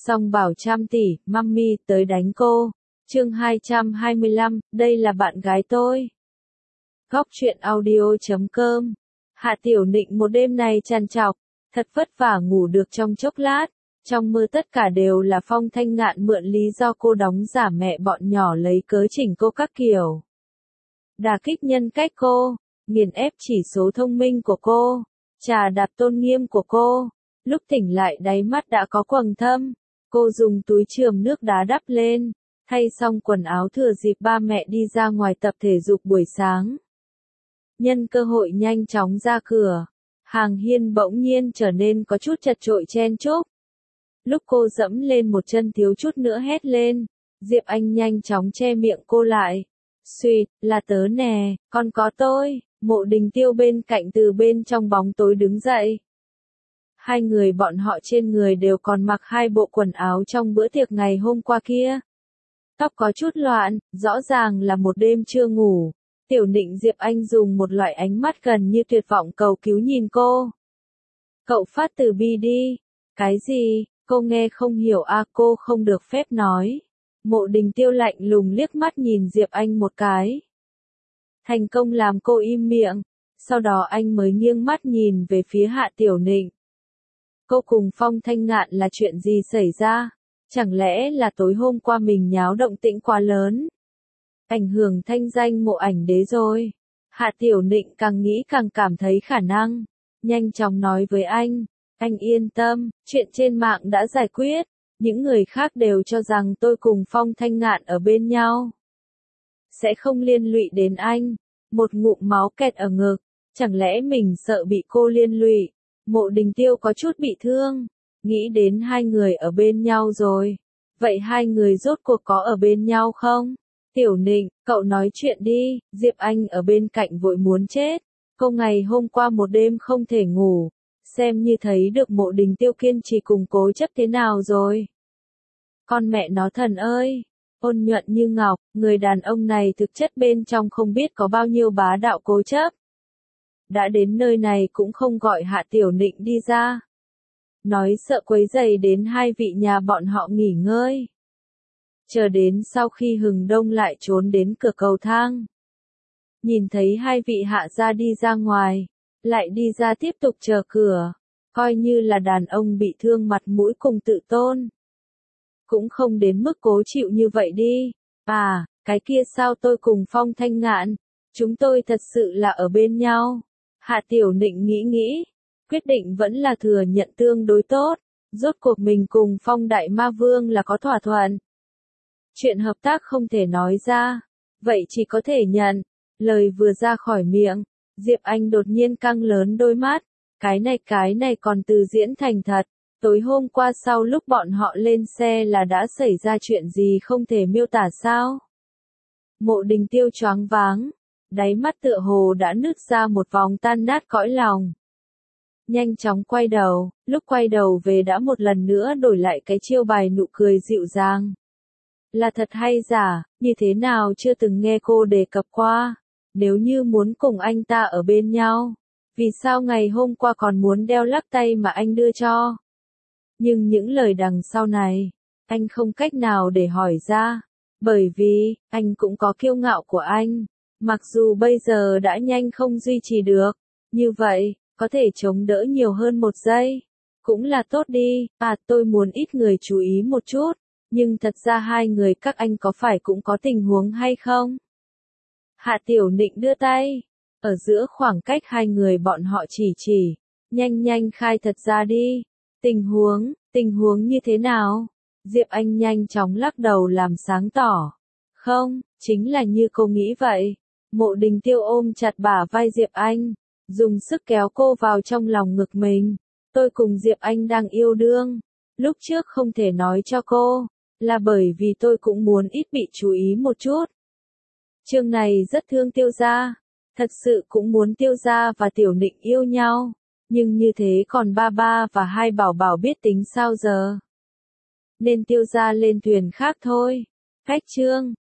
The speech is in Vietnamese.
Song bảo trăm tỷ, mummy tới đánh cô. Chương 225, đây là bạn gái tôi. Góc truyện audio.com. Hạ Tiểu Nịnh một đêm này trằn trọc, thật vất vả ngủ được trong chốc lát. Trong mơ tất cả đều là Phong Thanh Ngạn mượn lý do cô đóng giả mẹ bọn nhỏ lấy cớ chỉnh cô các kiểu. Đả kích nhân cách cô, nghiền ép chỉ số thông minh của cô, trà đạp tôn nghiêm của cô. Lúc tỉnh lại đáy mắt đã có quầng thâm, cô dùng túi chườm nước đá đắp lên, thay xong quần áo thừa dịp ba mẹ đi ra ngoài tập thể dục buổi sáng. Nhân cơ hội nhanh chóng ra cửa, hàng hiên bỗng nhiên trở nên có chút chật chội chen chúc. Lúc cô dẫm lên một chân thiếu chút nữa hét lên, Diệp Anh nhanh chóng che miệng cô lại. Xuyệt, là tớ nè, con có tôi. Mộ Đình Tiêu bên cạnh từ bên trong bóng tối đứng dậy. Hai người bọn họ trên người đều còn mặc hai bộ quần áo trong bữa tiệc ngày hôm qua kia. Tóc có chút loạn, rõ ràng là một đêm chưa ngủ. Tiểu Nịnh Diệp Anh dùng một loại ánh mắt gần như tuyệt vọng cầu cứu nhìn cô. Cậu phát từ bi đi. Cái gì? Cô nghe không hiểu à, cô không được phép nói. Mộ Đình Tiêu lạnh lùng liếc mắt nhìn Diệp Anh một cái. Thành công làm cô im miệng. Sau đó anh mới nghiêng mắt nhìn về phía Hạ Tiểu Nịnh. Cô cùng Phong Thanh Ngạn là chuyện gì xảy ra? Chẳng lẽ là tối hôm qua mình nháo động tĩnh quá lớn? Ảnh hưởng thanh danh Mộ Ảnh Đế rồi. Hạ Tiểu Nịnh càng nghĩ càng cảm thấy khả năng. Nhanh chóng nói với anh yên tâm, chuyện trên mạng đã giải quyết. Những người khác đều cho rằng tôi cùng Phong Thanh Ngạn ở bên nhau. Sẽ không liên lụy đến anh. Một ngụm máu kẹt ở ngực. Chẳng lẽ mình sợ bị cô liên lụy? Mộ Đình Tiêu có chút bị thương. Nghĩ đến hai người ở bên nhau rồi. Vậy hai người rốt cuộc có ở bên nhau không? Tiểu Nịnh, cậu nói chuyện đi. Diệp Anh ở bên cạnh vội muốn chết. Cô ngày hôm qua một đêm không thể ngủ. Xem như thấy được Mộ Đình Tiêu kiên trì cùng cố chấp thế nào rồi. Con mẹ nó thần ơi! Ôn nhuận như ngọc, người đàn ông này thực chất bên trong không biết có bao nhiêu bá đạo cố chấp. Đã đến nơi này cũng không gọi Hạ Tiểu Nịnh đi ra. Nói sợ quấy rầy đến hai vị nhà bọn họ nghỉ ngơi. Chờ đến sau khi hừng đông lại trốn đến cửa cầu thang. Nhìn thấy hai vị hạ gia đi ra ngoài, lại đi ra tiếp tục chờ cửa, coi như là đàn ông bị thương mặt mũi cùng tự tôn. Cũng không đến mức cố chịu như vậy đi. À, cái kia sao tôi cùng Phong Thanh Ngạn, chúng tôi thật sự là ở bên nhau. Hạ Tiểu Nịnh nghĩ, quyết định vẫn là thừa nhận tương đối tốt, rốt cuộc mình cùng Phong Đại Ma Vương là có thỏa thuận. Chuyện hợp tác không thể nói ra, vậy chỉ có thể nhận. Lời vừa ra khỏi miệng, Diệp Anh đột nhiên căng lớn đôi mắt, cái này còn từ diễn thành thật. Tối hôm qua sau lúc bọn họ lên xe là đã xảy ra chuyện gì không thể miêu tả sao? Mộ Đình Tiêu choáng váng, đáy mắt tựa hồ đã nứt ra một vòng tan nát cõi lòng. Nhanh chóng quay đầu, lúc quay đầu về đã một lần nữa đổi lại cái chiêu bài nụ cười dịu dàng. Là thật hay giả, như thế nào chưa từng nghe cô đề cập qua. Nếu như muốn cùng anh ta ở bên nhau, vì sao ngày hôm qua còn muốn đeo lắc tay mà anh đưa cho? Nhưng những lời đằng sau này, anh không cách nào để hỏi ra, bởi vì, anh cũng có kiêu ngạo của anh, mặc dù bây giờ đã nhanh không duy trì được, như vậy, có thể chống đỡ nhiều hơn một giây, cũng là tốt đi, tôi muốn ít người chú ý một chút, nhưng thật ra hai người các anh có phải cũng có tình huống hay không? Hạ Tiểu Nịnh đưa tay, ở giữa khoảng cách hai người bọn họ chỉ, nhanh khai thật ra đi. Tình huống như thế nào? Diệp Anh nhanh chóng lắc đầu làm sáng tỏ. Không, chính là như cô nghĩ vậy. Mộ Đình Tiêu ôm chặt bả vai Diệp Anh, dùng sức kéo cô vào trong lòng ngực mình. Tôi cùng Diệp Anh đang yêu đương. Lúc trước không thể nói cho cô, là bởi vì tôi cũng muốn ít bị chú ý một chút. Chương này rất thương Tiêu gia, thật sự cũng muốn Tiêu gia và Tiểu Nịnh yêu nhau. Nhưng như thế còn ba và hai bảo bảo biết tính sao giờ? Nên Tiêu gia lên thuyền khác thôi. Cách chương